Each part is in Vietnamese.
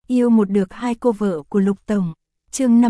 Yêu một được hai cô vợ của Lục Tổng. Chương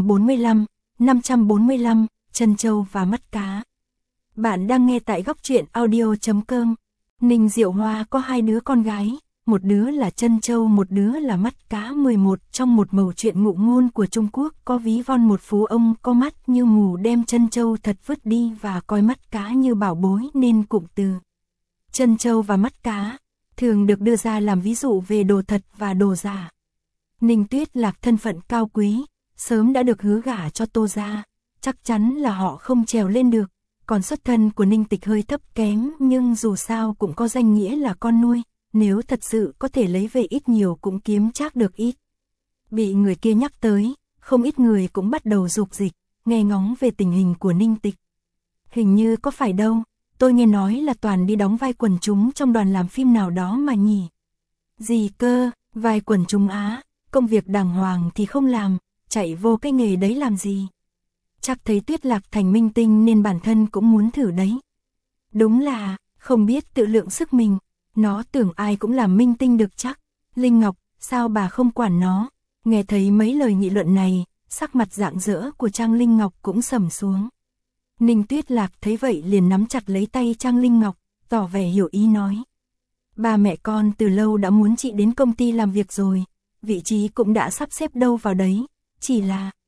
545, Trân Châu và Mắt Cá. Bạn đang nghe tại góc truyện audio.com. Ninh Diệu Hoa có hai đứa con gái, một đứa là Trân Châu, một đứa là Mắt Cá. 11 trong một mẩu chuyện ngụ ngôn của Trung Quốc có ví von một phú ông có mắt như mù đem Trân Châu thật vứt đi và coi Mắt Cá như bảo bối, nên cụm từ Trân Châu và Mắt Cá thường được đưa ra làm ví dụ về đồ thật và đồ giả. Ninh Tuyết Lạc thân phận cao quý, sớm đã được hứa gả cho Tô gia, chắc chắn là họ không trèo lên được. Còn xuất thân của Ninh Tịch hơi thấp kém, nhưng dù sao cũng có danh nghĩa là con nuôi, nếu thật sự có thể lấy về ít nhiều cũng kiếm chắc được ít. Bị người kia nhắc tới, không ít người cũng bắt đầu rục dịch, nghe ngóng về tình hình của Ninh Tịch. Hình như có phải đâu, tôi nghe nói là toàn đi đóng vai quần chúng trong đoàn làm phim nào đó mà nhỉ. Gì cơ, vai quần chúng á, công việc đàng hoàng thì không làm, chạy vô cái nghề đấy làm gì. Chắc thấy Tuyết Lạc thành minh tinh nên bản thân cũng muốn thử đấy. Đúng là, không biết tự lượng sức mình, nó tưởng ai cũng làm minh tinh được chắc. Linh Ngọc, sao bà không quản nó? Nghe thấy mấy lời nghị luận này, sắc mặt rạng rỡ của Trang Linh Ngọc cũng sầm xuống. Ninh Tuyết Lạc thấy vậy liền nắm chặt lấy tay Trang Linh Ngọc, tỏ vẻ hiểu ý nói. Ba mẹ con từ lâu đã muốn chị đến công ty làm việc rồi, vị trí cũng đã sắp xếp đâu vào đấy, chỉ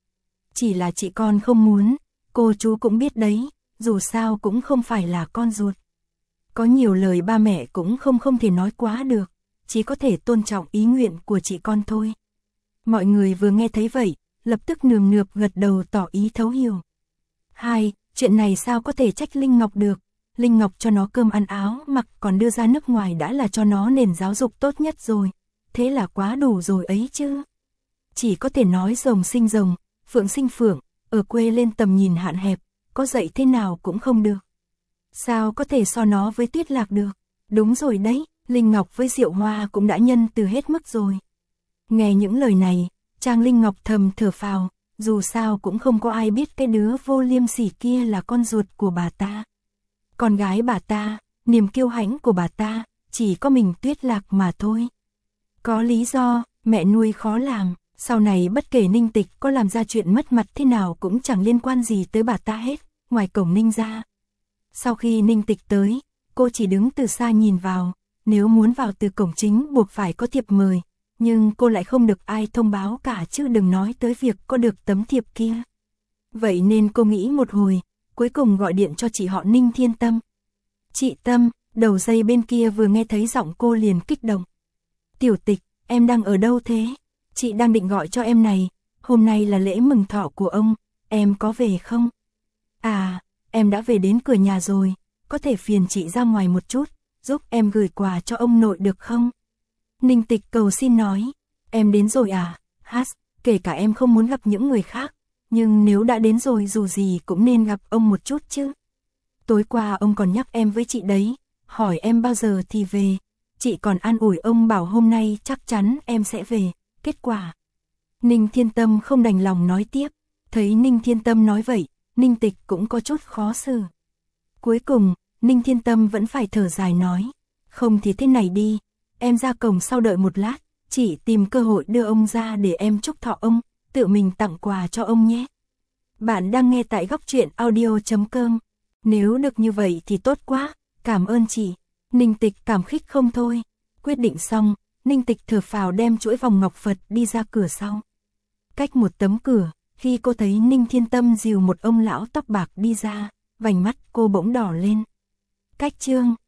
là chị con không muốn, cô chú cũng biết đấy, dù sao cũng không phải là con ruột. Có nhiều lời ba mẹ cũng không thể nói quá được, chỉ có thể tôn trọng ý nguyện của chị con thôi. Mọi người vừa nghe thấy vậy, lập tức nườm nượp gật đầu tỏ ý thấu hiểu. Chuyện này sao có thể trách Linh Ngọc được, Linh Ngọc cho nó cơm ăn áo mặc còn đưa ra nước ngoài đã là cho nó nền giáo dục tốt nhất rồi, thế là quá đủ rồi ấy chứ. Chỉ có thể nói rồng sinh rồng, phượng sinh phượng, ở quê lên tầm nhìn hạn hẹp, có dạy thế nào cũng không được. Sao có thể so nó với Tuyết Lạc được, đúng rồi đấy, Linh Ngọc với Diệu Hoa cũng đã nhân từ hết mức rồi. Nghe những lời này, Trang Linh Ngọc thầm thở phào, dù sao cũng không có ai biết cái đứa vô liêm sỉ kia là con ruột của bà ta. Con gái bà ta, niềm kiêu hãnh của bà ta, chỉ có mình Tuyết Lạc mà thôi. Có lý do, mẹ nuôi khó làm, sau này bất kể Ninh Tịch có làm ra chuyện mất mặt thế nào cũng chẳng liên quan gì tới bà ta hết, ngoài cổng Ninh ra. Sau khi Ninh Tịch tới, cô chỉ đứng từ xa nhìn vào, nếu muốn vào từ cổng chính buộc phải có thiệp mời, nhưng cô lại không được ai thông báo cả chứ đừng nói tới việc có được tấm thiệp kia. Vậy nên cô nghĩ một hồi, cuối cùng gọi điện cho chị họ Ninh Thiên Tâm. Chị Tâm, đầu dây bên kia vừa nghe thấy giọng cô liền kích động. Tiểu Tịch, em đang ở đâu thế? Chị đang định gọi cho em này, hôm nay là lễ mừng thọ của ông, em có về không? À, em đã về đến cửa nhà rồi, có thể phiền chị ra ngoài một chút, giúp em gửi quà cho ông nội được không? Ninh Tịch cầu xin nói, em đến rồi à? Kể cả em không muốn gặp những người khác, nhưng nếu đã đến rồi dù gì cũng nên gặp ông một chút chứ. Tối qua ông còn nhắc em với chị đấy, hỏi em bao giờ thì về, chị còn an ủi ông bảo hôm nay chắc chắn em sẽ về. Kết quả, Ninh Thiên Tâm không đành lòng nói tiếp, thấy Ninh Thiên Tâm nói vậy, Ninh Tịch cũng có chút khó xử. Cuối cùng, Ninh Thiên Tâm vẫn phải thở dài nói, không thì thế này đi, em ra cổng sau đợi một lát, chỉ tìm cơ hội đưa ông ra để em chúc thọ ông, tự mình tặng quà cho ông nhé. Bạn đang nghe tại góc truyện audio.com, nếu được như vậy thì tốt quá, cảm ơn chị. Ninh Tịch cảm kích không thôi, quyết định xong. Ninh Tịch thở phào đem chuỗi vòng ngọc Phật đi ra cửa sau. Cách một tấm cửa, khi cô thấy Ninh Thiên Tâm dìu một ông lão tóc bạc đi ra, vành mắt cô bỗng đỏ lên. Cách chương